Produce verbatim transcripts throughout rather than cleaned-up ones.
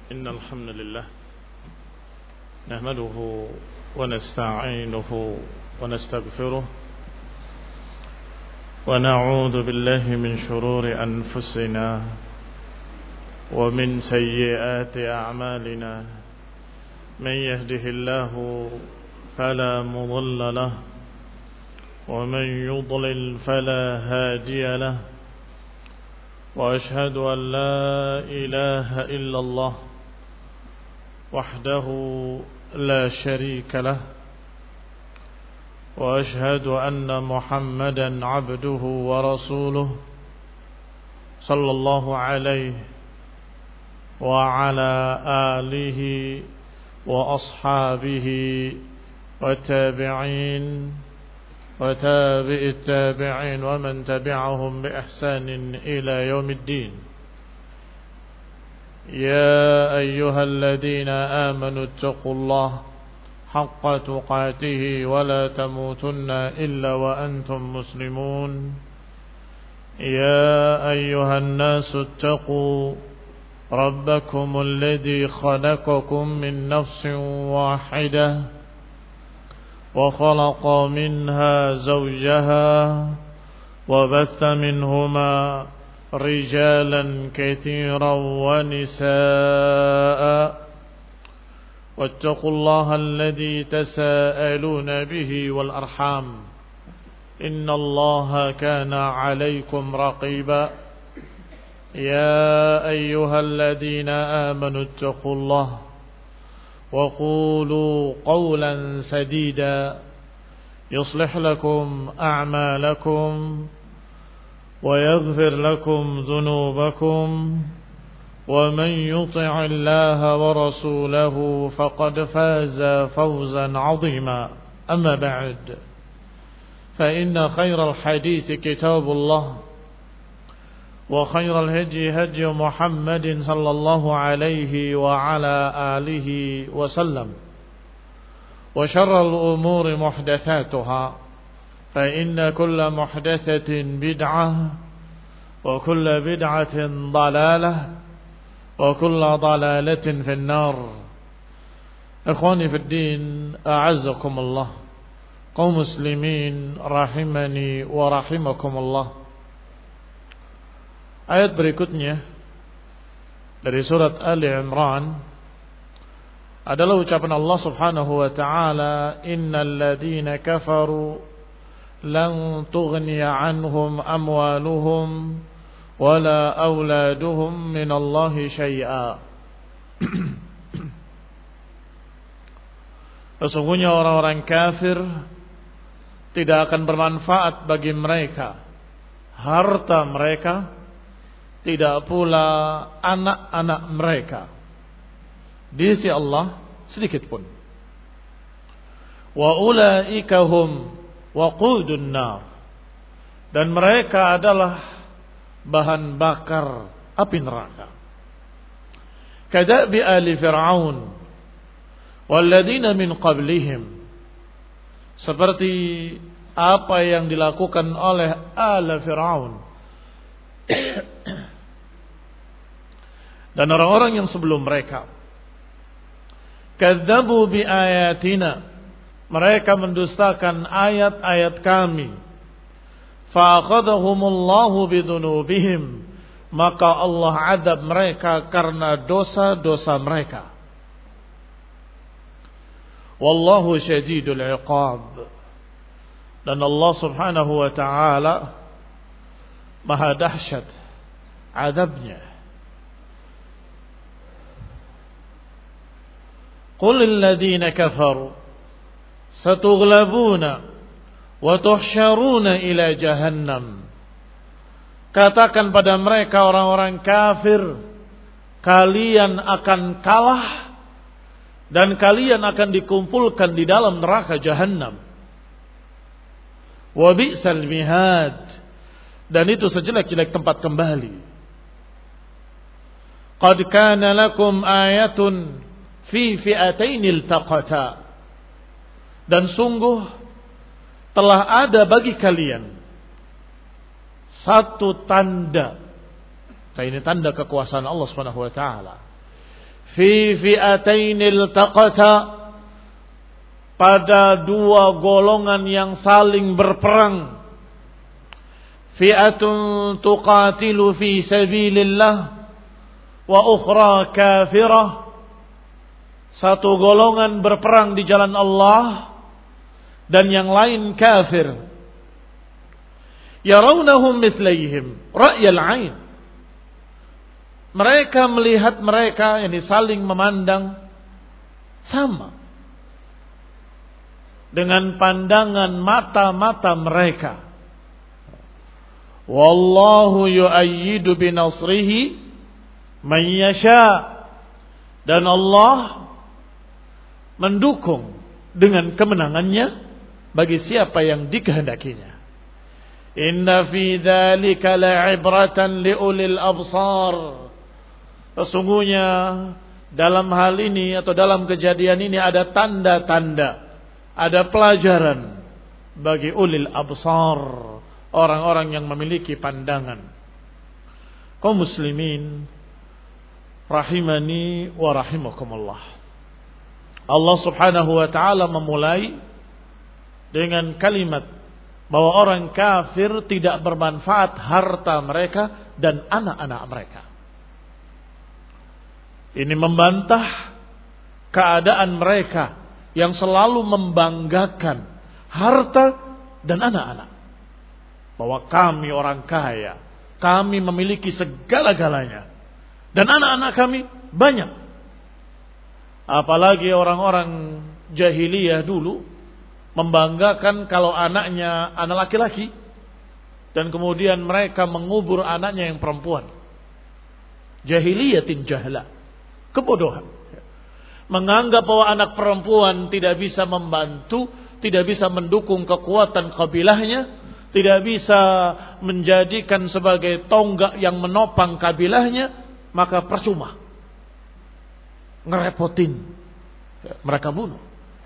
إن الحمد لله نحمده ونستعينه ونستغفره ونعوذ بالله من شرور أنفسنا ومن سيئات أعمالنا من يهده الله فلا مضل له ومن يضلل فلا هادي له وأشهد أن لا إله إلا الله وحده لا شريك له وأشهد أن محمدا عبده ورسوله صلى الله عليه وعلى آله وأصحابه والتابعين وتابع التابعين ومن تبعهم بإحسان إلى يوم الدين. يا أيها الذين آمنوا اتقوا الله حق تقاته ولا تموتن إلا وأنتم مسلمون. يا أيها الناس اتقوا ربكم الذي خلقكم من نفس واحدة وخلق منها زوجها وبث منهما رجالا كثيرا ونساء واتقوا الله الذي تساءلون به والأرحام إن الله كان عليكم رقيبا. يا أيها الذين آمنوا اتقوا الله وقولوا قولا سديدا يصلح لكم أعمالكم ويغفر لكم ذنوبكم ومن يطع الله ورسوله فقد فاز فوزا عظيما. أما بعد فإن خير الحديث كتاب الله وخير الهدي هدي محمد صلى الله عليه وعلى آله وسلم وشر الأمور محدثاتها فإن كل محدثة بدعة وكل بدعة ضلالة وكل ضلالة في النار. إخواني في الدين أعزكم الله قوم مسلمين rahimani wa rahimakumullah. Ayat berikutnya dari surat Ali Imran adalah ucapan Allah Subhanahu wa taala, innal ladzina kafaru lan tughniya anhum amwaluhum wala auladuhum minallahi syai'a. Sesungguhnya orang-orang kafir tidak akan bermanfaat bagi mereka harta mereka, tidak pula anak-anak mereka di sisi Allah sedikit pun. Wa ulaika hum waqudun nar, dan mereka adalah bahan bakar api neraka. Kadabi ali fir'aun walladzina min qablihim, seperti apa yang dilakukan oleh ala Fir'aun dan orang-orang yang sebelum mereka. Kadzabu bi ayatina, mereka mendustakan ayat-ayat kami. Fa akhadhahumullahu bidunubihim, maka Allah azab mereka karena dosa-dosa mereka. Wallahu syadidul iqab, dan Allah Subhanahu wa taala maha dahsyat azabnya. Qul lil ladzina kafaru satughlabuna wa tuhsyaruna ila jahannam. Katakan pada mereka orang-orang kafir, kalian akan kalah dan kalian akan dikumpulkan di dalam neraka jahannam. Wa bi'sal mihad, dan itu sejelek-jelek tempat kembali. Qad kana lakum ayatun fi fi'atain iltaqata, dan sungguh telah ada bagi kalian satu tanda. Nah, ini tanda kekuasaan Allah Subhanahu wa taala. fi fi'atain iltaqata, pada dua golongan yang saling berperang. Fi'atun tuqatilu fi sabilillah wa ukhra kafirah. Satu golongan berperang di jalan Allah dan yang lain kafir. Yarawnahum mithlaihim ra'yal 'ain. Mereka melihat mereka, yang saling memandang sama dengan pandangan mata-mata mereka. Wallahu yu'ayyidu binasrihi man yasha, dan Allah mendukung dengan kemenangannya bagi siapa yang dikehendakinya. Inna fi dzalika la'ibratan liulil absar. Sesungguhnya dalam hal ini atau dalam kejadian ini ada tanda-tanda, ada pelajaran bagi ulil absar, orang-orang yang memiliki pandangan. Kaum muslimin rahimani wa rahimakumullah. Allah Subhanahu wa taala memulai dengan kalimat bahwa orang kafir tidak bermanfaat harta mereka dan anak-anak mereka. Ini membantah keadaan mereka yang selalu membanggakan harta dan anak-anak. Bahwa kami orang kaya, kami memiliki segala-galanya, dan anak-anak kami banyak. Apalagi orang-orang jahiliyah dulu membanggakan kalau anaknya anak laki-laki, dan kemudian mereka mengubur anaknya yang perempuan. Jahiliyatin jahla, kebodohan. Menganggap bahwa anak perempuan tidak bisa membantu, tidak bisa mendukung kekuatan kabilahnya, tidak bisa menjadikan sebagai tonggak yang menopang kabilahnya, maka percuma, ngerepotin, mereka bunuh.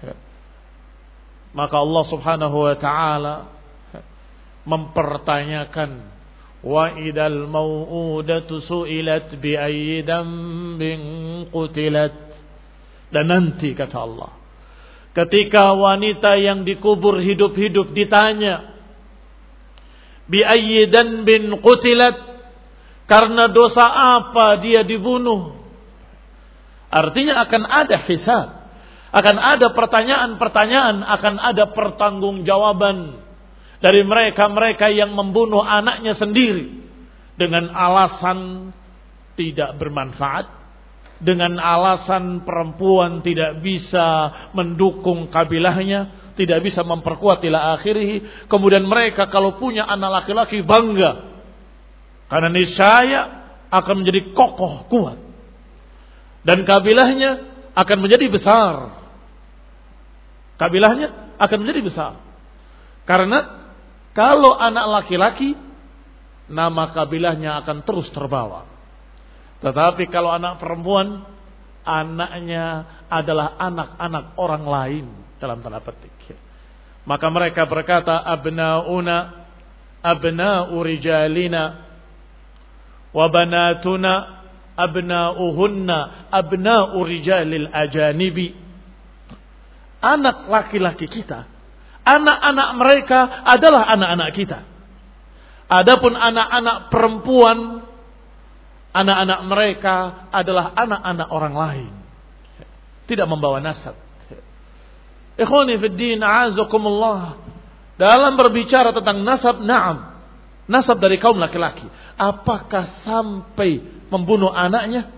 Maka Allah Subhanahu wa taala mempertanyakan, wa idal mau'udatu su'ilat bi ayyi dambin qutilat. Dan nanti kata Allah, ketika wanita yang dikubur hidup-hidup ditanya, bi ayyi dambin qutilat, karena dosa apa dia dibunuh. Artinya akan ada hisab, akan ada pertanyaan-pertanyaan, akan ada pertanggungjawaban dari mereka-mereka yang membunuh anaknya sendiri dengan alasan tidak bermanfaat, dengan alasan perempuan tidak bisa mendukung kabilahnya, tidak bisa memperkuat ila akhirih. Kemudian mereka kalau punya anak laki-laki bangga, karena niscaya akan menjadi kokoh kuat dan kabilahnya akan menjadi besar. Kabilahnya akan menjadi besar. Karena kalau anak laki-laki, nama kabilahnya akan terus terbawa. Tetapi kalau anak perempuan, anaknya adalah anak-anak orang lain dalam tanda petik. Maka mereka berkata, abnauna abna'u rijalina wa banatuna abna'uhunna abna'u rijalil ajanibi. Anak laki-laki kita, anak-anak mereka adalah anak-anak kita. Adapun anak-anak perempuan, anak-anak mereka adalah anak-anak orang lain, tidak membawa nasab. Ikhwani fid din, a'azakumullah. Dalam berbicara tentang nasab, na'am, nasab dari kaum laki-laki. Apakah sampai membunuh anaknya?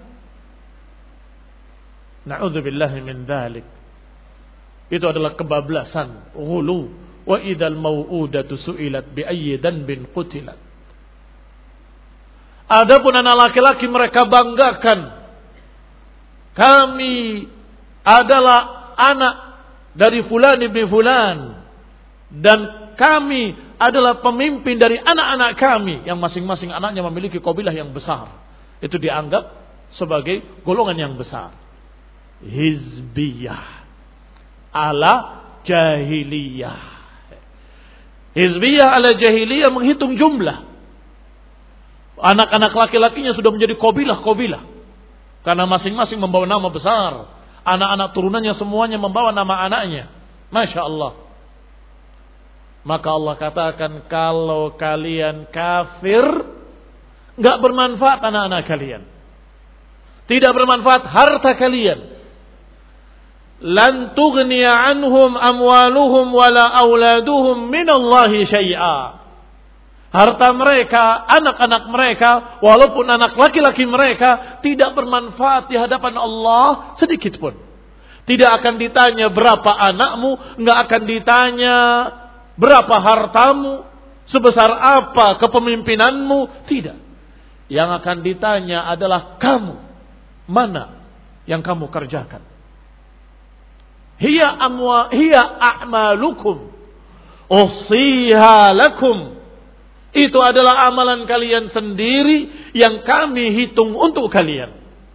Na'udzubillahi min dzalik. Itu adalah kebablasan, ghulu. Wa idzal mau'udatu su'ilat bi ayyi dhanbin qutilat. Adapun anak laki-laki mereka banggakan, kami adalah anak dari fulan ibn fulan, dan kami adalah pemimpin dari anak-anak kami, yang masing-masing anaknya memiliki kabilah yang besar. Itu dianggap sebagai golongan yang besar. Hizbiyah ala jahiliyah. Hizbiyah ala jahiliyah menghitung jumlah. Anak-anak laki-lakinya sudah menjadi kabilah-kabilah. Karena masing-masing membawa nama besar. Anak-anak turunannya semuanya membawa nama anaknya. Masya Allah. Maka Allah katakan, kalau kalian kafir, gak bermanfaat anak-anak kalian. Tidak bermanfaat harta kalian. Lan tughniya anhum amwaluhum wala auladuhum minallahi syai'a. Harta mereka, anak-anak mereka, walaupun anak laki-laki mereka, tidak bermanfaat di hadapan Allah sedikit pun. Tidak akan ditanya berapa anakmu, nggak akan ditanya berapa hartamu, sebesar apa kepemimpinanmu, tidak. Yang akan ditanya adalah kamu, mana yang kamu kerjakan. Hiya amwa hiya a'malukum usiha lakum. Itu adalah amalan kalian sendiri yang kami hitung untuk kalian.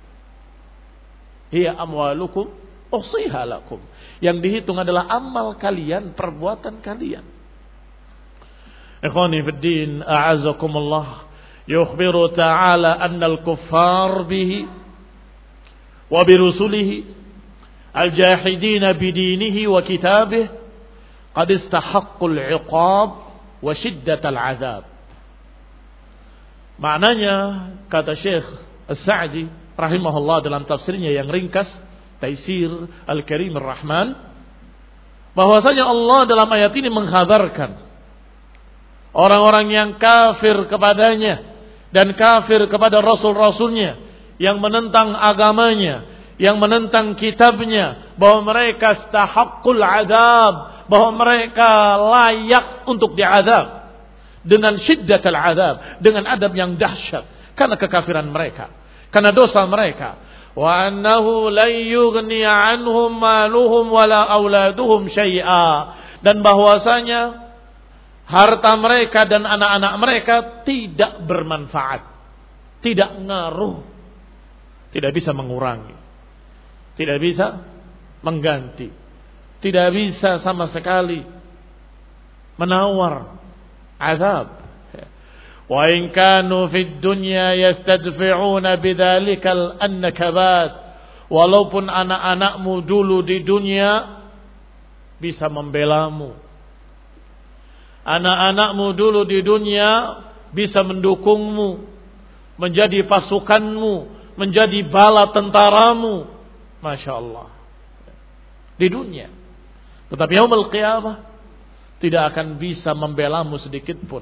Hiya amwalukum usiha lakum. Yang dihitung adalah amal kalian, perbuatan kalian. Ikhwani fid din, a'azakumullah. Yukhbiru ta'ala anna al-kuffar bihi wa bi rusulihi الجاحدين بدينه وكتابه قد استحقوا العقاب وشدة العذاب. Maknanya, kata Syekh As-Sa'di rahimahullah dalam tafsirnya yang ringkas, Taisir Al-Karim Ar-Rahman, bahwasanya Allah dalam ayat ini mengkhabarkan orang-orang yang kafir kepadanya dan kafir kepada rasul-rasulnya, yang menentang agamanya, yang menentang kitabnya, bahwa mereka istahaqqul adab, bahwa mereka layak untuk diazab dengan syiddatul adab, dengan adab yang dahsyat karena kekafiran mereka, karena dosa mereka. Wa annahu lan yughniya anhum maluhum wala auladuhum syai'a, dan bahwasanya harta mereka dan anak-anak mereka tidak bermanfaat, tidak ngaruh, tidak bisa mengurangi, tidak bisa mengganti, tidak bisa sama sekali menawar azab. Wa in kanu fid dunya yastadfi'una bidzalikal annakabat. Walaupun anak-anakmu dulu di dunia bisa membelamu, anak-anakmu dulu di dunia bisa mendukungmu, menjadi pasukanmu, menjadi bala tentaramu, Masya Allah, di dunia. Tetapi yaumul qiyamah tidak akan bisa membelamu sedikit pun.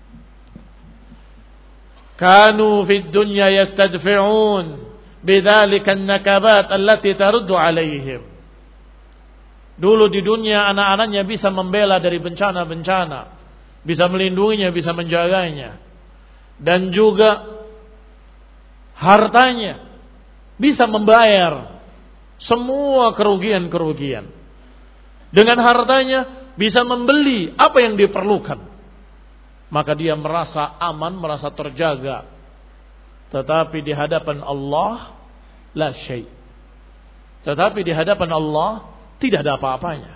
Kanu fid dunya yastadfi'un bidzalika an-nakabat allati taruddu alaihim. Dulu di dunia anak-anaknya bisa membela dari bencana-bencana, bisa melindunginya, bisa menjaganya, dan juga hartanya bisa membayar semua kerugian-kerugian. Dengan hartanya bisa membeli apa yang diperlukan. Maka dia merasa aman, merasa terjaga. Tetapi di hadapan Allah la syai'. Tetapi di hadapan Allah tidak ada apa-apanya.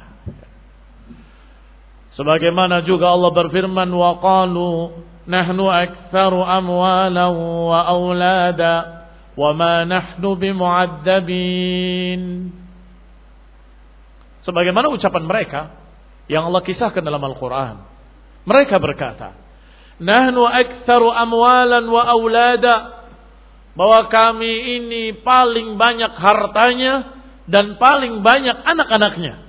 Sebagaimana juga Allah berfirman, wa qalu nahnu aktsaru amwalan wa aulada wa ma nahnu bimu'adzabin. Sebagaimana ucapan mereka yang Allah kisahkan dalam Al-Quran. Mereka berkata, nahnu aktsaru amwalan wa aulada, bahwa kami ini paling banyak hartanya dan paling banyak anak-anaknya.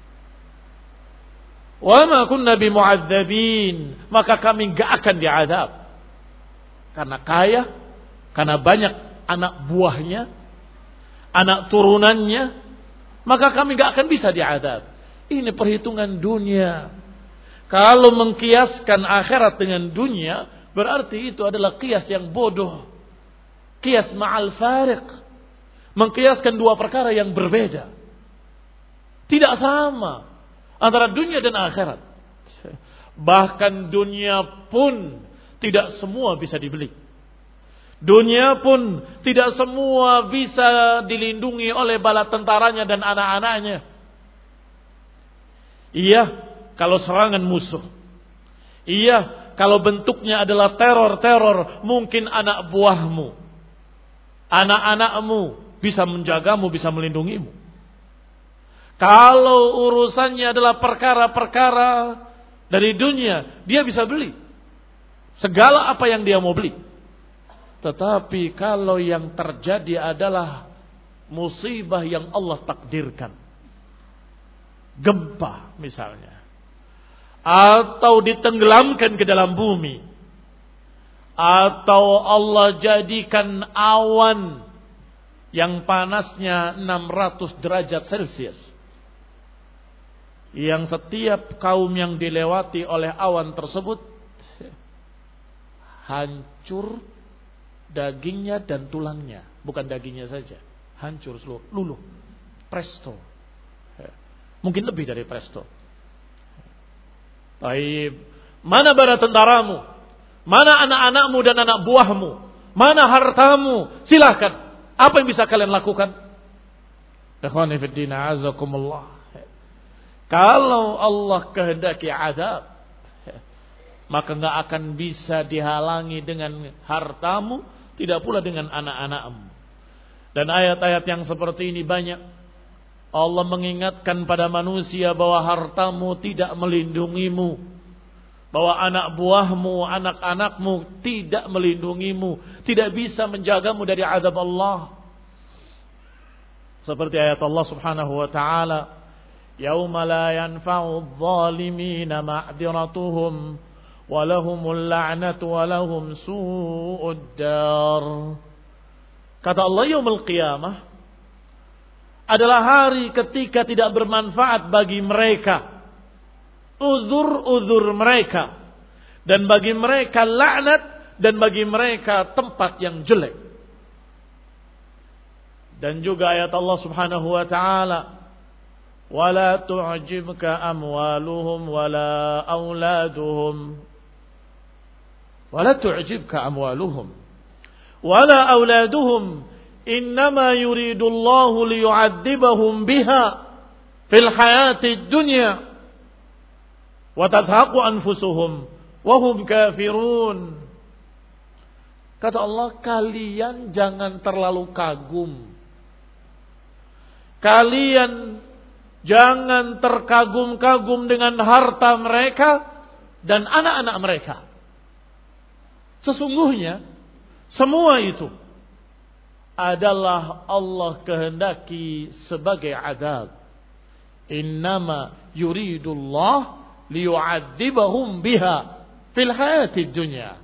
Wa ma kunna bimu'adzabin, maka kami enggak akan diazab. Karena kaya, karena banyak anak buahnya, anak turunannya, maka kami enggak akan bisa diazab. Ini perhitungan dunia. Kalau mengkiaskan akhirat dengan dunia, berarti itu adalah kias yang bodoh. Kias ma'al fariq. Mengkiaskan dua perkara yang berbeda. Tidak sama antara dunia dan akhirat. Bahkan dunia pun tidak semua bisa dibeli. Dunia pun tidak semua bisa dilindungi oleh bala tentaranya dan anak-anaknya. Iya, kalau serangan musuh. Iya, kalau bentuknya adalah teror-teror, mungkin anak buahmu. Anak-anakmu bisa menjagamu, bisa melindungimu. Kalau urusannya adalah perkara-perkara dari dunia, dia bisa beli segala apa yang dia mau beli. Tetapi kalau yang terjadi adalah musibah yang Allah takdirkan, gempa misalnya, atau ditenggelamkan ke dalam bumi, atau Allah jadikan awan yang panasnya enam ratus derajat Celcius, yang setiap kaum yang dilewati oleh awan tersebut hancur dagingnya dan tulangnya. Bukan dagingnya saja, hancur seluruh, luluh, presto. Mungkin lebih dari presto. Baik, mana bala tentaramu? Mana anak-anakmu dan anak buahmu? Mana hartamu? Silahkan. Apa yang bisa kalian lakukan? Ikhwani fid din, azakumullah. Kalau Allah kehendaki azab, maka enggak akan bisa dihalangi dengan hartamu, tidak pula dengan anak-anakmu. Dan ayat-ayat yang seperti ini banyak. Allah mengingatkan pada manusia bahwa hartamu tidak melindungimu, bahwa anak buahmu, anak-anakmu tidak melindungimu, tidak bisa menjagamu dari azab Allah. Seperti ayat Allah Subhanahu wa taala, "Yauma la yanfa'u adh-dhalimina ma'dziratuhum wa lahumul la'natu wa lahum su'ud dar." Kata Allah, yaumul qiyamah adalah hari ketika tidak bermanfaat bagi mereka uzur-uzur mereka, dan bagi mereka laknat, dan bagi mereka tempat yang jelek. Dan juga ayat Allah Subhanahu wa taala, "Wala tu'jibka amwaluhum wala auladuhum." Wala tu'jibka amwaluhum wala auladuhum, innama yuridullahu liyu'adzibahum biha fil hayatid dunya wa tazhaqu anfusuhum wa hum kafirun. Kata Allah, kalian jangan terlalu kagum. Kalian jangan terkagum-kagum dengan harta mereka dan anak-anak mereka. Sesungguhnya semua itu adalah Allah kehendaki sebagai azab. Innama yuridullah liyu'adzibahum biha fil hayatid dunya.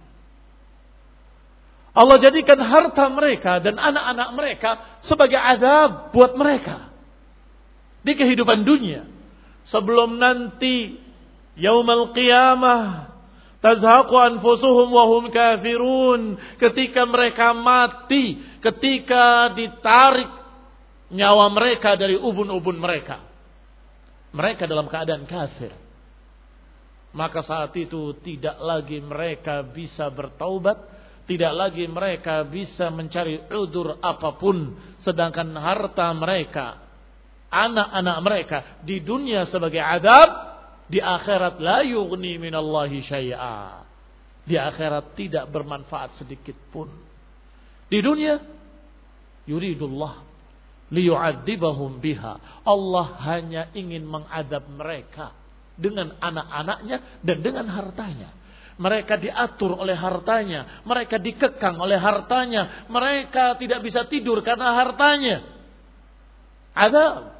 Allah jadikan harta mereka dan anak-anak mereka sebagai azab buat mereka di kehidupan dunia, sebelum nanti yaumul qiyamah tazhaqu anfusuhum wa hum kafirun, ketika mereka mati, ketika ditarik nyawa mereka dari ubun-ubun mereka, mereka dalam keadaan kafir. Maka saat itu tidak lagi mereka bisa bertaubat, tidak lagi mereka bisa mencari udzur apapun, sedangkan harta mereka, anak-anak mereka di dunia sebagai azab, di akhirat la yughni minallahi syai'a. Di akhirat tidak bermanfaat sedikit pun. Di dunia yuridullah liyu'adzibahum biha. Allah hanya ingin mengadab mereka dengan anak-anaknya dan dengan hartanya. Mereka diatur oleh hartanya, mereka dikekang oleh hartanya, mereka tidak bisa tidur karena hartanya. Azab.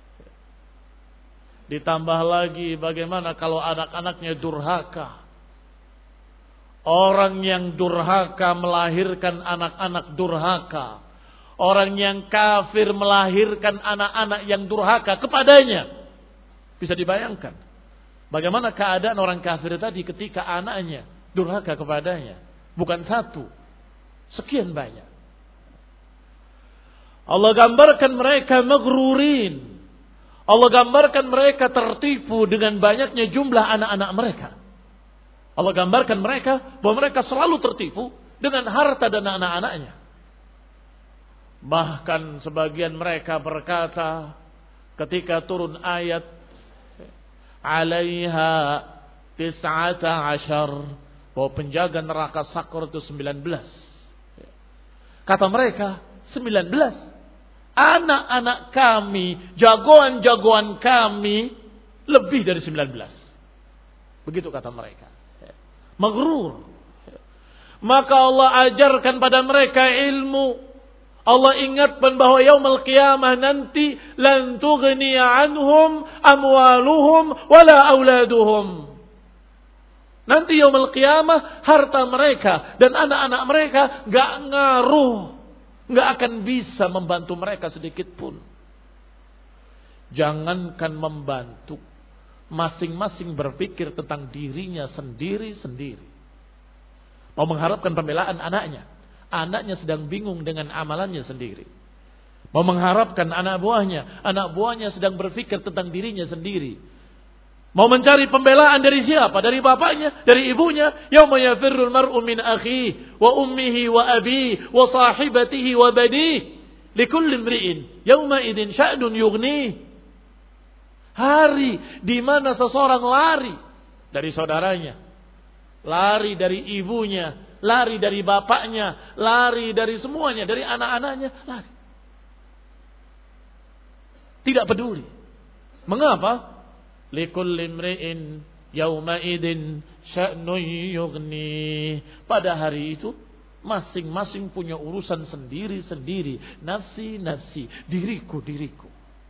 Ditambah lagi bagaimana kalau anak-anaknya durhaka. Orang yang durhaka melahirkan anak-anak durhaka. Orang yang kafir melahirkan anak-anak yang durhaka kepadanya. Bisa dibayangkan bagaimana keadaan orang kafir tadi ketika anaknya durhaka kepadanya. Bukan satu, sekian banyak. Allah gambarkan mereka maghrurin. Allah gambarkan mereka tertipu dengan banyaknya jumlah anak-anak mereka. Allah gambarkan mereka bahwa mereka selalu tertipu dengan harta dan anak-anaknya. Bahkan sebagian mereka berkata ketika turun ayat alaiha tis'ata ashar, bahwa penjaga neraka Sakor itu sembilan belas. Kata mereka, sembilan belas. Anak-anak kami, jagoan-jagoan kami lebih dari sembilan belas. Begitu kata mereka. Maghrur. Maka Allah ajarkan pada mereka ilmu. Allah ingatkan bahwa yaumul qiyamah nanti lan tughniya anhum amwaluhum wala auladuhum. Nanti yaumul qiyamah harta mereka dan anak-anak mereka enggak ngaruh, enggak akan bisa membantu mereka sedikit pun. Jangankan membantu, masing-masing berpikir tentang dirinya sendiri-sendiri. Mau mengharapkan pembelaan anaknya. Anaknya sedang bingung dengan amalannya sendiri. Mau mengharapkan anak buahnya. Anak buahnya sedang berpikir tentang dirinya sendiri. Mau mencari pembelaan dari siapa? Dari bapaknya, dari ibunya. Yauma yafirrul mar'u min akhihi wa ummihi wa abihi wa sahibatihi wa banihi. Likulli imri'in yauma idzin sya'nun yughnihi. Hari di mana seseorang lari dari saudaranya, lari dari ibunya, lari dari bapaknya, lari dari semuanya, dari anak-anaknya, lari. Tidak peduli. Mengapa? Likulli imri'in yauma idzin sya'nun yughni. Pada hari itu masing-masing punya urusan sendiri-sendiri, nafsi-nafsi, diriku-diriku.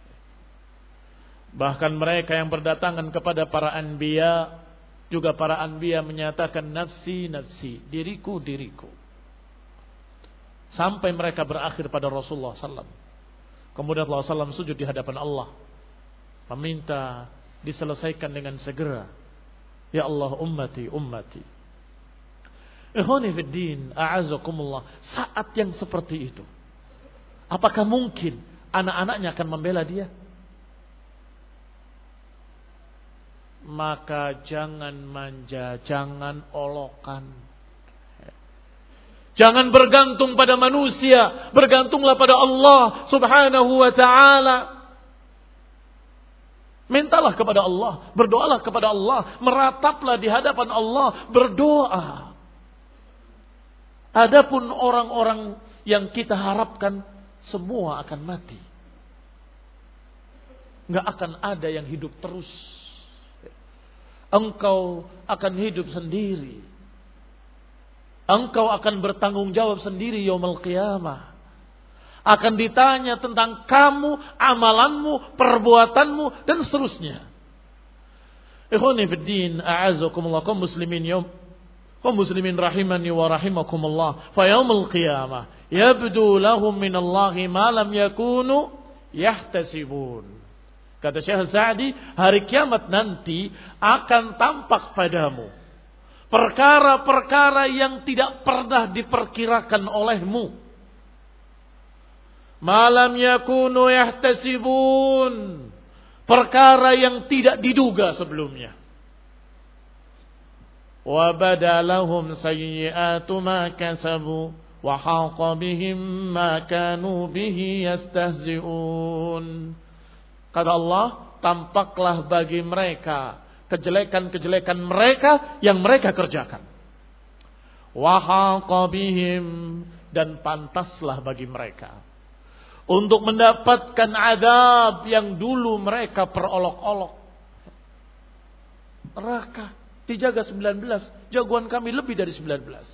Bahkan mereka yang berdatangan kepada para anbiya, juga para anbiya menyatakan nafsi-nafsi, diriku-diriku. Sampai mereka berakhir pada Rasulullah sallallahu alaihi wasallam. Kemudian Rasulullah sallallahu alaihi wasallam sujud di hadapan Allah, meminta diselesaikan dengan segera. Ya Allah, ummati, ummati. Ikhwani fid din, a'azakumullah. Saat yang seperti itu, apakah mungkin anak-anaknya akan membela dia? Maka jangan manja, jangan olokan. Jangan bergantung pada manusia, bergantunglah pada Allah Subhanahu wa ta'ala. Mintalah kepada Allah, berdoalah kepada Allah, merataplah di hadapan Allah, berdoa. Adapun orang-orang yang kita harapkan semua akan mati. Enggak akan ada yang hidup terus. Engkau akan hidup sendiri. Engkau akan bertanggung jawab sendiri yaumul qiyamah. Akan ditanya tentang kamu, amalanmu, perbuatanmu, dan seterusnya. Ikhwani fid din, a'azakumullah, kaum muslimin yaum, kaum muslimin rahimani wa rahimakumullah. Fa yaumul qiyamah yabdu lahum minallahi ma lam yakunu yahtasibun. Kata Syekh Sa'di, hari kiamat nanti akan tampak padamu perkara-perkara yang tidak pernah diperkirakan olehmu. Malam yakunu yahtasibun, perkara yang tidak diduga sebelumnya. Wa badalahum sayyi'atu ma kasabu wa haqa bihim ma kanu bihi yastahzi'un. Kata Allah, tampaklah bagi mereka kejelekan-kejelekan mereka yang mereka kerjakan. Wa haqa bihim, dan pantaslah bagi mereka untuk mendapatkan azab yang dulu mereka perolok-olok. Neraka dijaga sembilan belas, jagoan kami lebih dari sembilan belas.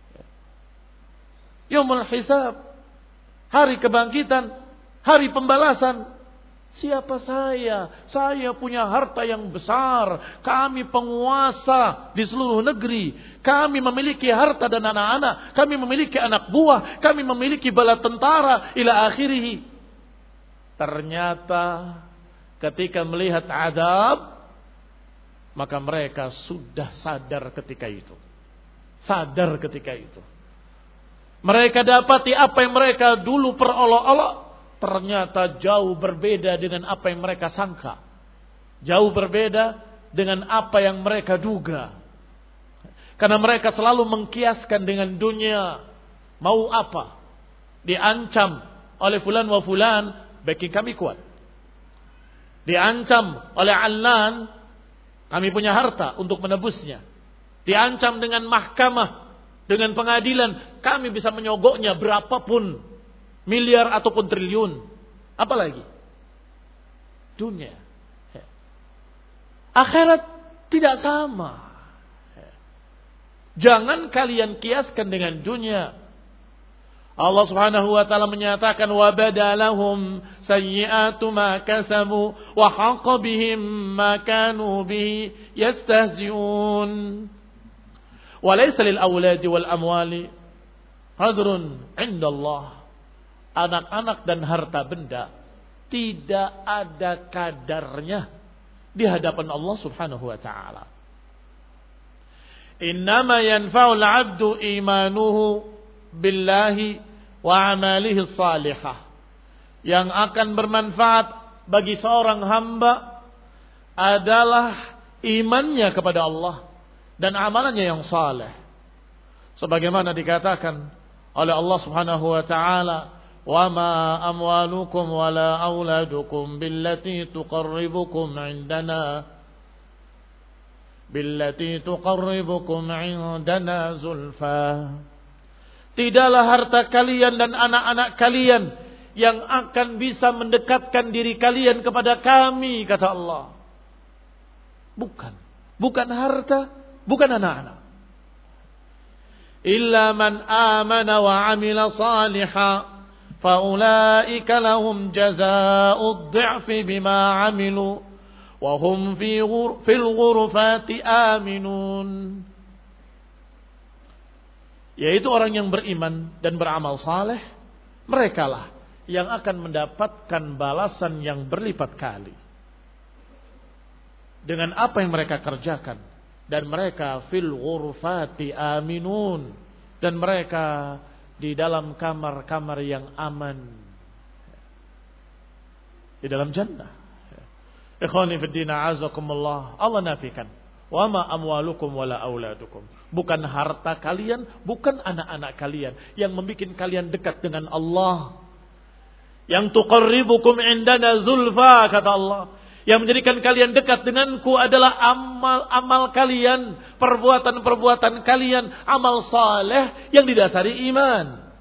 Yaumul hisab, hari kebangkitan, hari pembalasan. Siapa saya? Saya punya harta yang besar. Kami penguasa di seluruh negeri. Kami memiliki harta dan anak-anak. Kami memiliki anak buah. Kami memiliki bala tentara. Ila akhirih. Ternyata ketika melihat azab, maka mereka sudah sadar ketika itu. Sadar ketika itu. Mereka dapati apa yang mereka dulu perolok-olok, ternyata jauh berbeda dengan apa yang mereka sangka. Jauh berbeda dengan apa yang mereka duga. Karena mereka selalu mengkiaskan dengan dunia. Mau apa? Diancam oleh fulan wa fulan, backing kami kuat. Diancam oleh Allan, kami punya harta untuk menebusnya. Diancam dengan mahkamah, dengan pengadilan, kami bisa menyogoknya berapapun. miliar ataupun triliun. Apalagi? Dunia. Akhirat tidak sama. Jangan kalian kiaskan dengan dunia. Allah Subhanahu wa taala menyatakan wa badalahum sayyi'atu ma kasabu wa haqa bihim ma kanu bihi yastahzi'un. Wa laysa lil awladi wal amwali qadrun 'inda Allah. Anak-anak dan harta benda tidak ada kadarnya di hadapan Allah Subhanahu wa taala. Innama yanfa'ul 'abdu imanuhu billahi wa amalihi salihah. Yang akan bermanfaat bagi seorang hamba adalah imannya kepada Allah dan amalannya yang saleh. Sebagaimana dikatakan oleh Allah Subhanahu wa taala, "Wa ma amwalukum wala auladukum billati tuqarribukum 'indana billati tuqarribukum 'indana zulfa." Tidaklah harta kalian dan anak-anak kalian yang akan bisa mendekatkan diri kalian kepada kami, kata Allah. Bukan. Bukan harta, bukan anak-anak. Illa man amana wa amila salihan, faulaika lahum jazaa'ud dhi'fi bima amilu, wa hum fil ghurfati aminun. Yaitu orang yang beriman dan beramal saleh, merekalah yang akan mendapatkan balasan yang berlipat kali dengan apa yang mereka kerjakan, dan mereka fil ghurfati aminun, dan mereka di dalam kamar-kamar yang aman di dalam jannah. Ikhwani fid din, a'azakumullah. Allah nafikan wa ma amwalukum wala auladukum. Bukan harta kalian, bukan anak-anak kalian yang membuat kalian dekat dengan Allah. Yang tuqarribukum indana zulfa, kata Allah. Yang menjadikan kalian dekat denganku adalah amal-amal kalian, perbuatan-perbuatan kalian, amal saleh yang didasari iman.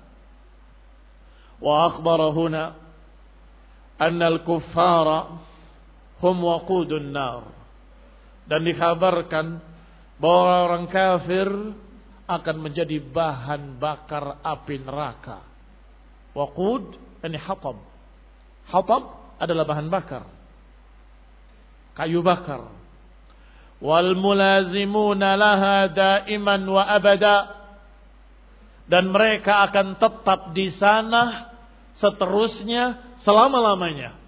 Wa akhbara huna anna al-kuffara hum waqudun nar. Dan dikabarkan bahwa orang kafir akan menjadi bahan bakar api neraka. Waqud, ini hatab. Hatab adalah bahan bakar, kayu bakar. Wal mulazimuna laha daiman wa abada. Dan mereka akan tetap di sana seterusnya, selama-lamanya.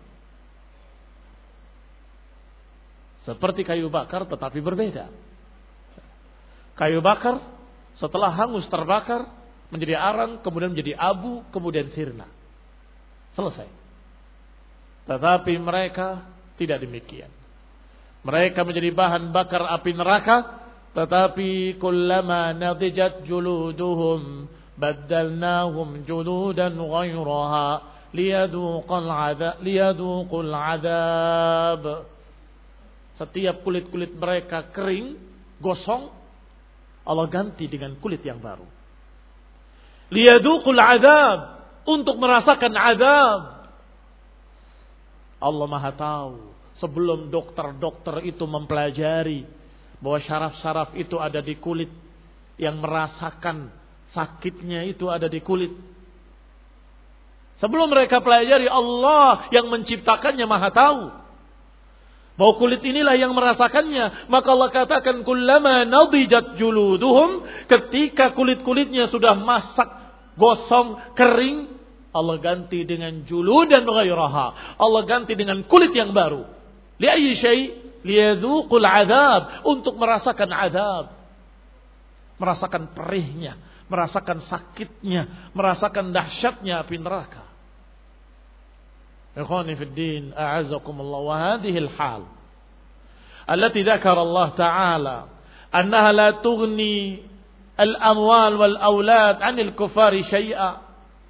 Seperti kayu bakar tetapi berbeda. Kayu bakar setelah hangus terbakar menjadi arang, kemudian menjadi abu, kemudian sirna. Selesai. Tetapi mereka tidak demikian. Mereka menjadi bahan bakar api neraka, tetapi kullama nadijat juluduhum baddalnahum juludan ghayraha liyaduqal adab liyaduqul adab. Setiap kulit-kulit mereka kering, gosong, Allah ganti dengan kulit yang baru. Liyaduqul adab, untuk merasakan adab. Allah Maha tahu sebelum dokter-dokter itu mempelajari bahwa syaraf-syaraf itu ada di kulit, yang merasakan sakitnya itu ada di kulit. Sebelum mereka pelajari, Allah yang menciptakannya Maha tahu bahwa kulit inilah yang merasakannya. Maka Allah katakan kullama nadijat juluduhum, ketika kulit-kulitnya sudah masak, gosong, kering, Allah ganti dengan juludan ghairaha. Allah ganti dengan kulit yang baru. Li'ayyi syai' liyadhuqul adab, untuk merasakan adab. Merasakan perihnya, merasakan sakitnya, merasakan dahsyatnya api neraka. Ikhwani fid din, a'azakumullah. Wa hadhihi al-hal allati dzakara Allah ta'ala annaha la tughni al-amwal wal aulad 'anil kufari syai'a.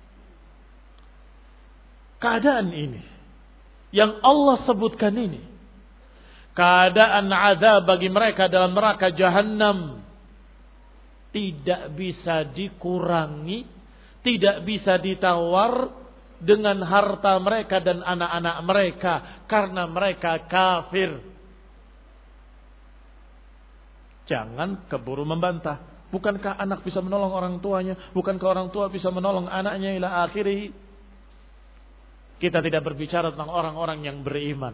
Keadaan ini yang Allah sebutkan ini, keadaan azab bagi mereka dalam neraka jahanam, tidak bisa dikurangi, tidak bisa ditawar dengan harta mereka dan anak-anak mereka karena mereka kafir. Jangan keburu membantah. Bukankah anak bisa menolong orang tuanya? Bukankah orang tua bisa menolong anaknya ila akhirih? Kita tidak berbicara tentang orang-orang yang beriman.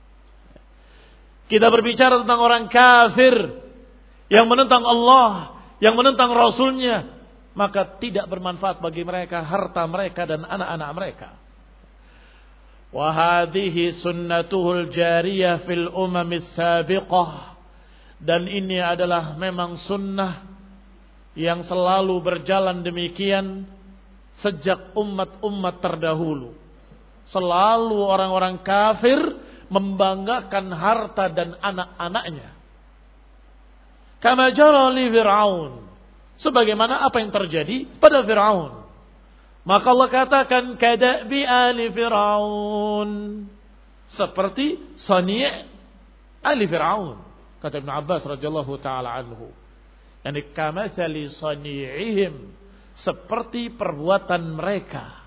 Kita berbicara tentang orang kafir yang menentang Allah, yang menentang Rasulnya. Maka tidak bermanfaat bagi mereka harta mereka dan anak-anak mereka. Wa hadhihi sunnatuhul jariyah fil umamis sabiqah. Dan ini adalah memang sunnah yang selalu berjalan demikian sejak umat-umat terdahulu. Selalu orang-orang kafir membanggakan harta dan anak-anaknya. Kama jara li Fir'aun. Sebagaimana apa yang terjadi pada Fir'aun. Maka Allah katakan kada'bi ali Fir'aun. Seperti sani' ali Fir'aun. Kata Ibn Abbas radhiyallahu ta'ala anhu. Yani kamathali sani'ihim. Seperti perbuatan mereka.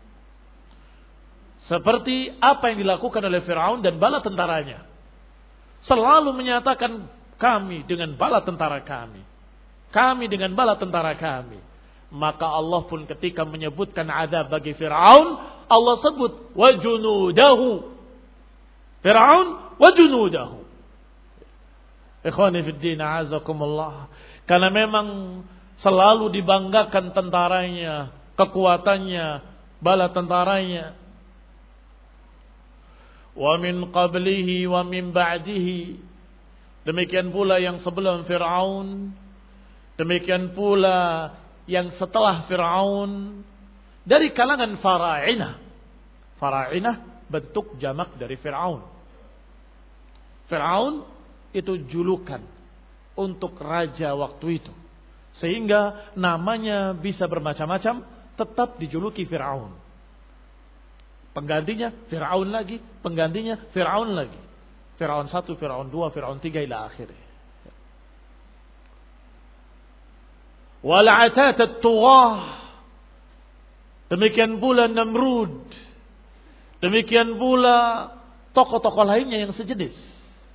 Seperti apa yang dilakukan oleh Fir'aun dan bala tentaranya. Selalu menyatakan kami dengan bala tentara kami. Kami dengan bala tentara kami. Maka Allah pun ketika menyebutkan azab bagi Fir'aun, Allah sebut wa junudahu. Fir'aun wa junudahu. Ikhwani fid din, a'azakumullah. Karena memang selalu dibanggakan tentaranya, kekuatannya, bala tentaranya. Wa min qablihi wa min ba'dihi. Demikian pula yang sebelum Fir'aun. Demikian pula yang setelah Fir'aun. Dari kalangan fara'inah. Fara'inah bentuk jamak dari Fir'aun. Fir'aun itu julukan untuk raja waktu itu. Sehingga namanya bisa bermacam-macam, tetap dijuluki Fir'aun. Penggantinya Fir'aun lagi, penggantinya Fir'aun lagi. Fir'aun satu, Fir'aun dua, Fir'aun tiga ila akhirnya. Wal'atat at-tughah. Demikian pula Namrud. Demikian pula tokoh-tokoh lainnya yang sejenis.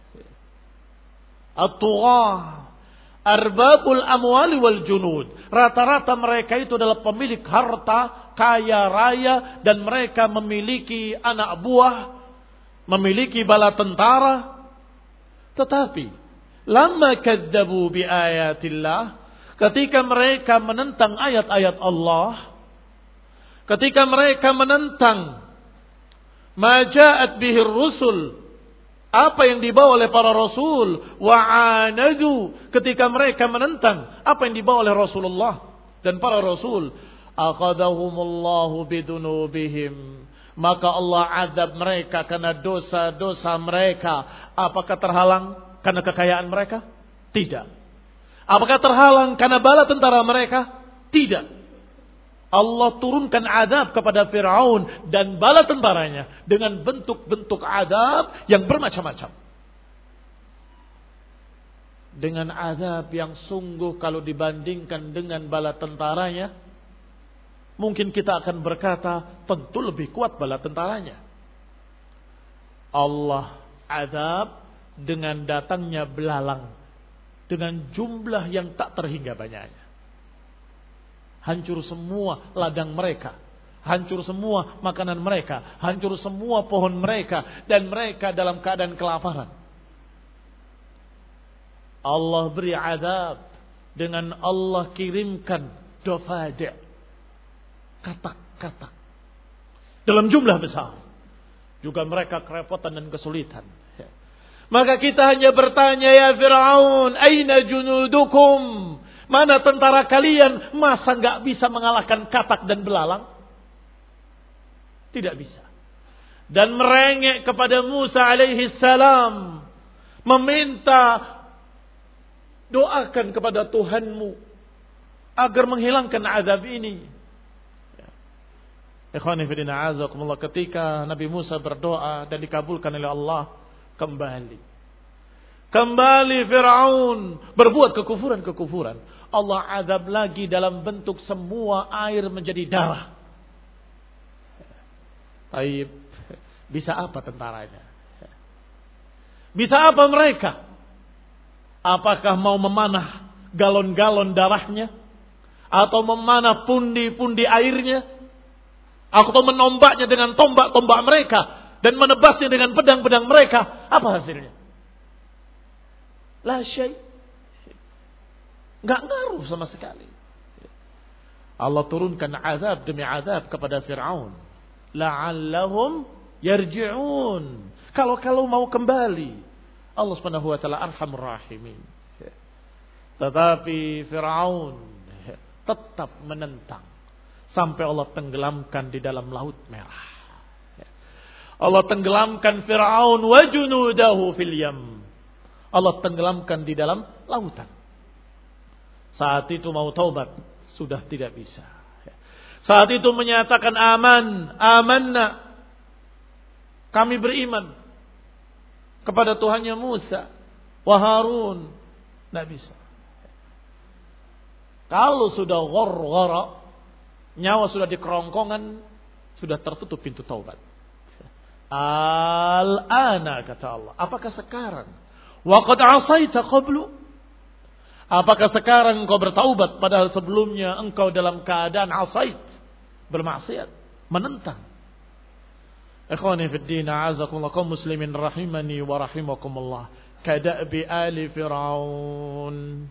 At-tughah, arbabul amwali wal junud. Rata-rata mereka itu adalah pemilik harta, kaya raya, dan mereka memiliki anak buah, memiliki bala tentara. Tetapi lamma kadzabu bi ayatillah, ketika mereka menentang ayat-ayat Allah, ketika mereka menentang ma ja'at bihir rusul, apa yang dibawa oleh para rasul, wa'anadu, ketika mereka menentang apa yang dibawa oleh Rasulullah dan para rasul, akhadahumullahu bidunubihim, maka Allah azab mereka karena dosa-dosa mereka. Apakah terhalang karena kekayaan mereka? Tidak. Apakah terhalang karena bala tentara mereka? Tidak. Allah turunkan azab kepada Fir'aun dan bala tentaranya dengan bentuk-bentuk azab yang bermacam-macam. Dengan azab yang sungguh kalau dibandingkan dengan bala tentaranya, mungkin kita akan berkata tentu lebih kuat bala tentaranya. Allah azab dengan datangnya belalang dengan jumlah yang tak terhingga banyaknya. Hancur semua ladang mereka, hancur semua makanan mereka, hancur semua pohon mereka, dan mereka dalam keadaan kelaparan. Allah beri azab dengan Allah kirimkan dofada, katak-katak dalam jumlah besar. Juga mereka kerepotan dan kesulitan. Maka kita hanya bertanya, ya Fir'aun, aina junudukum? Mana tentara kalian? Masa enggak bisa mengalahkan katak dan belalang? Tidak bisa. Dan merengek kepada Musa alaihi salam, meminta doakan kepada Tuhanmu agar menghilangkan azab ini. Ikhwani fillah, azakumullah, ketika Nabi Musa berdoa dan dikabulkan oleh Allah, kembali. Kembali Fir'aun berbuat kekufuran-kekufuran. Allah azab lagi dalam bentuk semua air menjadi darah. Taib, bisa apa tentaranya? Bisa apa mereka? Apakah mau memanah galon-galon darahnya? Atau memanah pundi-pundi airnya? Atau menombaknya dengan tombak-tombak mereka? Dan menebasnya dengan pedang-pedang mereka? Apa hasilnya? La syai'. Enggak ngaruh sama sekali. Allah turunkan azab demi azab kepada Fir'aun. La'allahum yarji'un. Kalau-kalau mau kembali. Allah Subhanahu wa taala Arhamur Rahimin. Tetapi Fir'aun tetap menentang sampai Allah tenggelamkan di dalam Laut Merah. Allah tenggelamkan Fir'aun wa junudahu fil yam. Allah tenggelamkan di dalam lautan. Saat itu mau taubat sudah tidak bisa. Saat itu menyatakan aman, amanna. Kami beriman kepada Tuhannya Musa wa Harun. Tidak bisa. Kalau sudah ghar-ghara, nyawa sudah di kerongkongan, sudah tertutup pintu taubat. Al-ana kata Allah. Apakah sekarang? Wa qad asaita qablu? Apakah sekarang engkau bertaubat padahal sebelumnya engkau dalam keadaan asait, bermaksiat, menentang? Ikhwani fid din, a'azakumullah kaum muslimin rahimani wa rahimakumullah. Kada'bi ali Fir'aun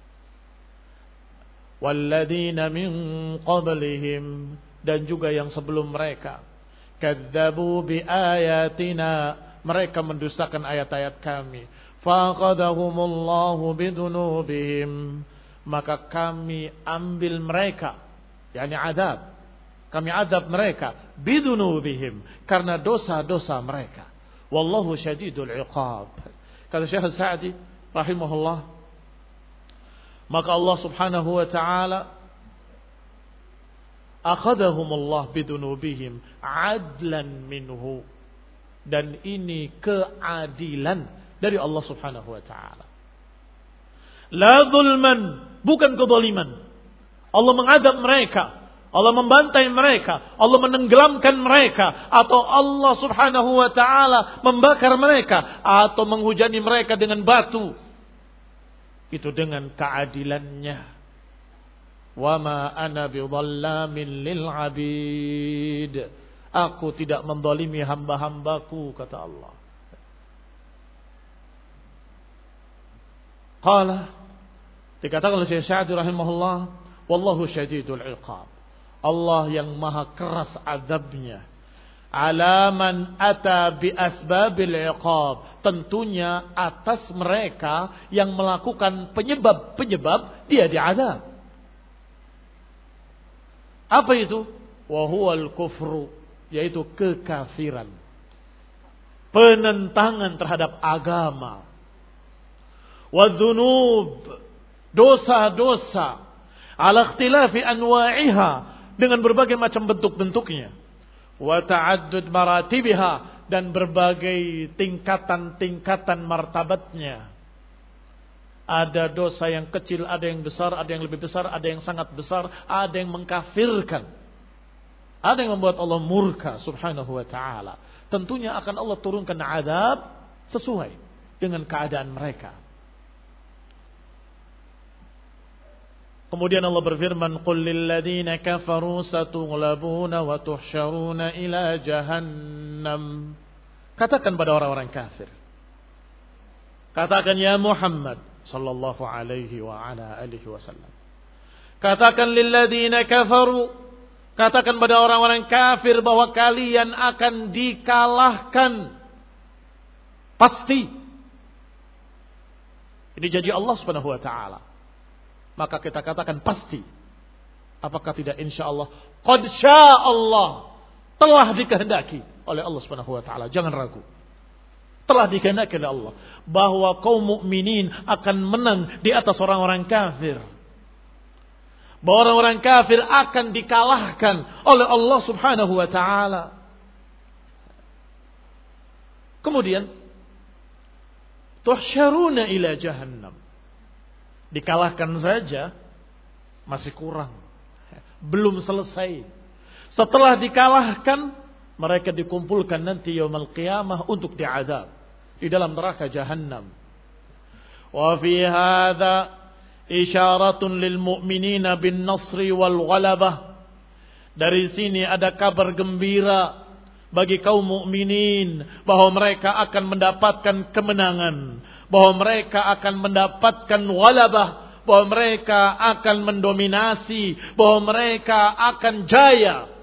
walladzina min qablihim, dan juga yang sebelum mereka. Kadzabu bi ayatina, mereka mendustakan ayat-ayat kami. Faqadahumullahu bidunubihim, maka kami ambil mereka, yakni adab, kami adab mereka bidunubihim, karena dosa-dosa mereka. Wallahu syadidul iqab. Kata Syekh Sa'di rahimahullah, maka Allah Subhanahu wa taala akhadahumullah bidunubihim adlan minhu, dan ini keadilan dari Allah Subhanahu wa taala. La zulman, bukan kezaliman. Allah mengadab mereka, Allah membantai mereka, Allah menenggelamkan mereka, atau Allah Subhanahu wa taala membakar mereka, atau menghujani mereka dengan batu. Itu dengan keadilannya. Wa ma ana bidhallamin lil abid. Aku tidak menzalimi hamba-hambaku, kata Allah. Qala, dikatakan oleh Syekh Sa'di rahimahullah, wallahu syadidul iqab. Allah yang maha keras azabnya. Ala man ata bi asbabil iqab, tentunya atas mereka yang melakukan penyebab-penyebab dia diazab. Apa itu? Wa huwal kufru, yaitu kekafiran, penentangan terhadap agama. Wadzunub, dosa-dosa, ala ikhtilafi anwa'iha, dengan berbagai macam bentuk-bentuknya. Wa ta'addud maratibiha, dan berbagai tingkatan-tingkatan martabatnya. Ada dosa yang kecil, ada yang besar, ada yang lebih besar, ada yang sangat besar, ada yang mengkafirkan, ada yang membuat Allah murka Subhanahu wa ta'ala. Tentunya akan Allah turunkan azab sesuai dengan keadaan mereka. Kemudian Allah berfirman, qul lil ladzina kafaru satughlabuna wa tuhsyaruna ila jahannam. Katakan pada orang-orang kafir, katakan ya Muhammad sallallahu alaihi wa ala alihi wasallam, katakan lil ladzina kafaru, katakan pada orang-orang kafir bahwa kalian akan dikalahkan pasti. Ini janji Allah Subhanahu wa taala. Maka kita katakan pasti. Apakah tidak insyaallah? Qad sya'allah, telah dikehendaki oleh Allah Subhanahu wa taala. Jangan ragu. Telah dikehendaki oleh Allah bahwa kaum mukminin akan menang di atas orang-orang kafir. Bahwa orang-orang kafir akan dikalahkan oleh Allah Subhanahu wa taala. Kemudian tuhsyaruna ila jahannam. Dikalahkan saja masih kurang, belum selesai. Setelah dikalahkan, Mereka dikumpulkan nanti yaumul qiyamah untuk diazab di dalam neraka jahannam. Wa fi hadza isyaratun lil mu'minina bin nasri wal ghalabah. Dari sini ada kabar gembira bagi kaum mukminin bahwa mereka akan mendapatkan kemenangan, bahwa mereka akan mendapatkan ghalabah, bahwa mereka akan mendominasi, bahwa mereka akan jaya.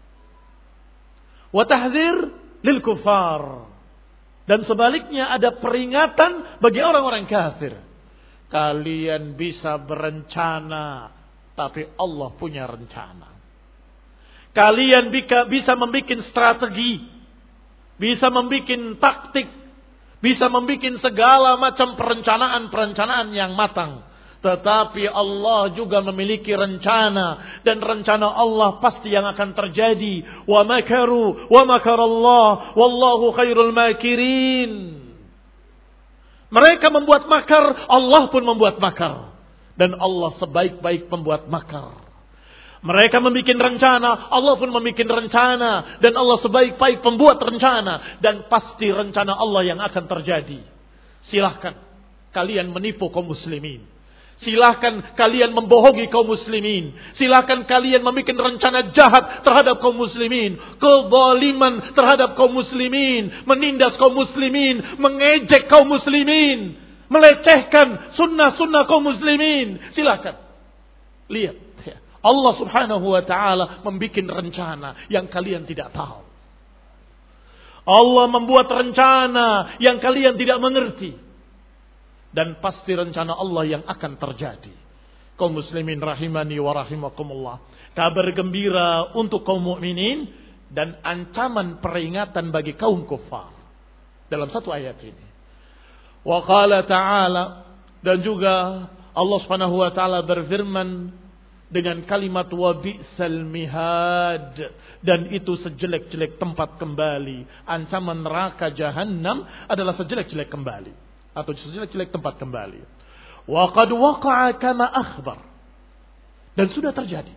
Wa tahdzir lil kufar. Dan sebaliknya ada peringatan bagi orang-orang kafir. Kalian bisa berencana, tapi Allah punya rencana. Kalian bisa membuat strategi, bisa membuat taktik, bisa membuat segala macam perencanaan-perencanaan yang matang. Tetapi Allah juga memiliki rencana, dan rencana Allah pasti yang akan terjadi. Wa makaru wa makarallah wallahu khairul makirin. Mereka membuat makar, Allah pun membuat makar, dan Allah sebaik-baik pembuat makar. Mereka membuat rencana, Allah pun membuat rencana, dan Allah sebaik-baik pembuat rencana, dan pasti rencana Allah yang akan terjadi. Silahkan kalian menipu kaum muslimin. Silahkan kalian membohongi kaum muslimin. Silahkan kalian membuat rencana jahat terhadap kaum muslimin, kezaliman terhadap kaum muslimin, menindas kaum muslimin, mengejek kaum muslimin, melecehkan sunnah-sunnah kaum muslimin. Silahkan. Lihat, Allah subhanahu wa ta'ala membuat rencana yang kalian tidak tahu. Allah membuat rencana yang kalian tidak mengerti. Dan pasti rencana Allah yang akan terjadi. Kaum muslimin rahimani wa rahimakumullah. Kabar gembira untuk kaum mukminin dan ancaman peringatan bagi kaum kufar. Dalam satu ayat ini. Wa qala ta'ala, dan juga Allah Subhanahu wa taala berfirman dengan kalimat wa bi'sal mihad, dan itu sejelek-jelek tempat kembali. Ancaman neraka jahannam adalah sejelek-jelek kembali, atau sejelek-jelek tempat kembali. Wa qad waqa'a kama akhbar, dan sudah terjadi.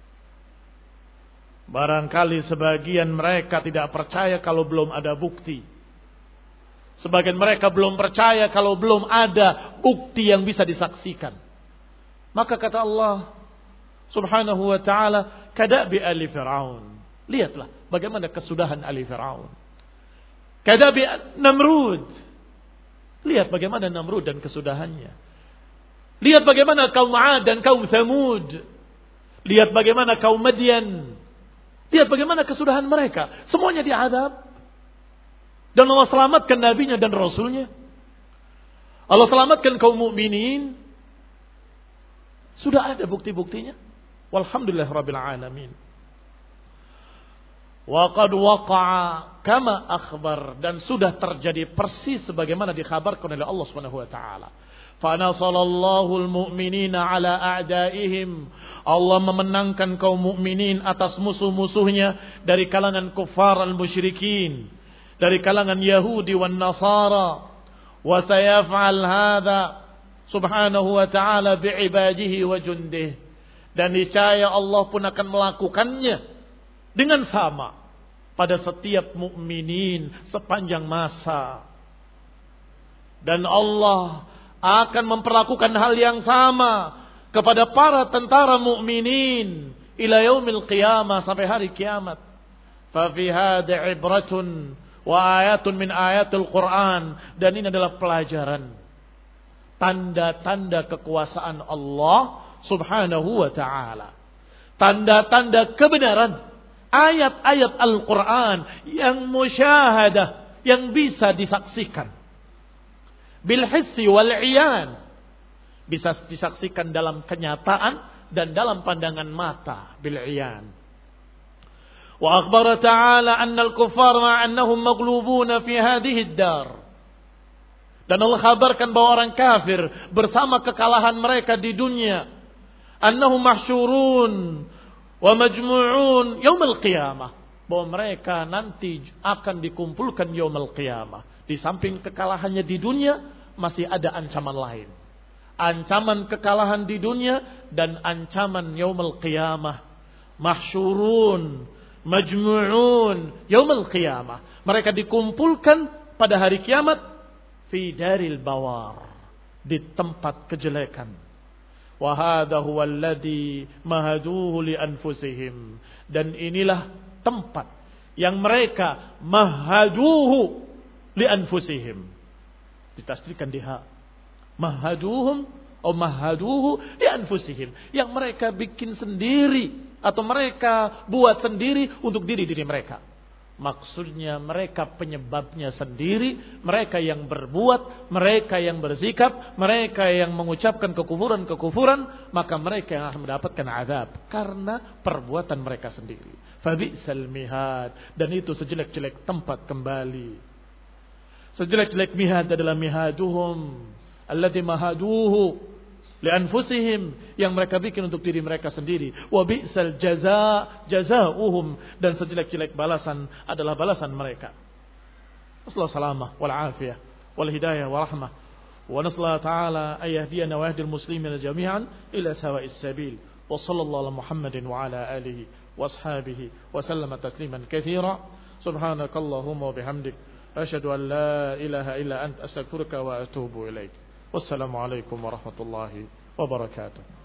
Barangkali sebagian mereka tidak percaya kalau belum ada bukti. Sebagian mereka belum percaya kalau belum ada bukti yang bisa disaksikan. Maka kata Allah subhanahu wa ta'ala, kadabi ali Fir'aun. Lihatlah bagaimana kesudahan ali Fir'aun. Kadabi Namrud. Lihat bagaimana Namrud dan kesudahannya. Lihat bagaimana kaum 'Ad dan kaum Thamud. Lihat bagaimana kaum Madian. Lihat bagaimana kesudahan mereka. Semuanya diadab. Dan Allah selamatkan nabinya dan rasulnya. Allah selamatkan kaum mukminin. Sudah ada bukti-buktinya. Walhamdulillah rabbil alamin. Wa qad waqa'a kama akhbar, dan sudah terjadi persis sebagaimana dikhabarkan oleh Allah Subhanahu wa taala. Fa nasallallahu almu'minina ala a'daihim. Allah memenangkan kaum mukminin atas musuh-musuhnya dari kalangan kuffar al-musyrikin, dari kalangan Yahudi wan Nasara. Wa sayaf'al hadza subhanahu wa ta'ala bi'ibadihi wa jundihi, dan niscaya Allah pun akan melakukannya dengan sama pada setiap mukminin sepanjang masa. Dan Allah akan memperlakukan hal yang sama kepada para tentara mukminin ila yaumil qiyamah, sampai hari kiamat. Fa fi hadza ibratun wa ayatun min ayatil Quran, dan ini adalah pelajaran, tanda-tanda kekuasaan Allah subhanahu wa ta'ala, tanda-tanda kebenaran ayat-ayat Al-Quran yang musyahadah, yang bisa disaksikan. Bil hissi wal iyan, bisa disaksikan dalam kenyataan dan dalam pandangan mata. Bil iyan. Wa akhbara ta'ala anna al-kuffar ma'annahum maghlubuna fi hadhihi ad-dar. Dan Allah kabarkan bahwa orang kafir bersama kekalahan mereka di dunia, annahum mahsyurun wa majmu'un yaumil qiyamah, bahwa mereka nanti akan dikumpulkan yaumil qiyamah. Di samping kekalahannya di dunia, masih ada ancaman lain. Ancaman kekalahan di dunia dan ancaman yaumil qiyamah. Mahsyurun majmu'un yaumil qiyamah. Mereka dikumpulkan pada hari kiamat fi daril bawar, di tempat kejelekan. Wa hadha huwa alladhi mahaduhu li anfusihim, dan inilah tempat yang mereka mahaduhu li anfusihim. Ditasdidkan di ha. Mahaduhum atau mahaduhu li anfusihim, yang mereka bikin sendiri atau mereka buat sendiri untuk diri-diri mereka. Maksudnya mereka penyebabnya sendiri, mereka yang berbuat, mereka yang bersikap, mereka yang mengucapkan kekufuran-kekufuran, maka mereka yang akan mendapatkan azab karena perbuatan mereka sendiri. Fabi'sal mihad, dan itu sejelek-jelek tempat kembali. Sejelek-jelek mihad adalah mihaduhum alladzi mahaduhu li anfusihim, yang mereka bikin untuk diri mereka sendiri. Wa bi'sal jazaa jazaa'uhum, dan sejelek-jelek balasan adalah balasan mereka. Nasallahu salamah wal afiyah wal hidayah wa rahmah, wa nasallahu ta'ala ay yahdiyana wa yahdil muslimina jami'an ila sawa'is sabil. Wa sallallahu ala Muhammadin wa ala alihi wa ashabihi wa sallama tasliman katsira. Subhanakallahumma wa bihamdik asyhadu an la ilaha illa anta astaghfiruka wa atubu ilaik. Wassalamualaikum warahmatullahi wabarakatuh.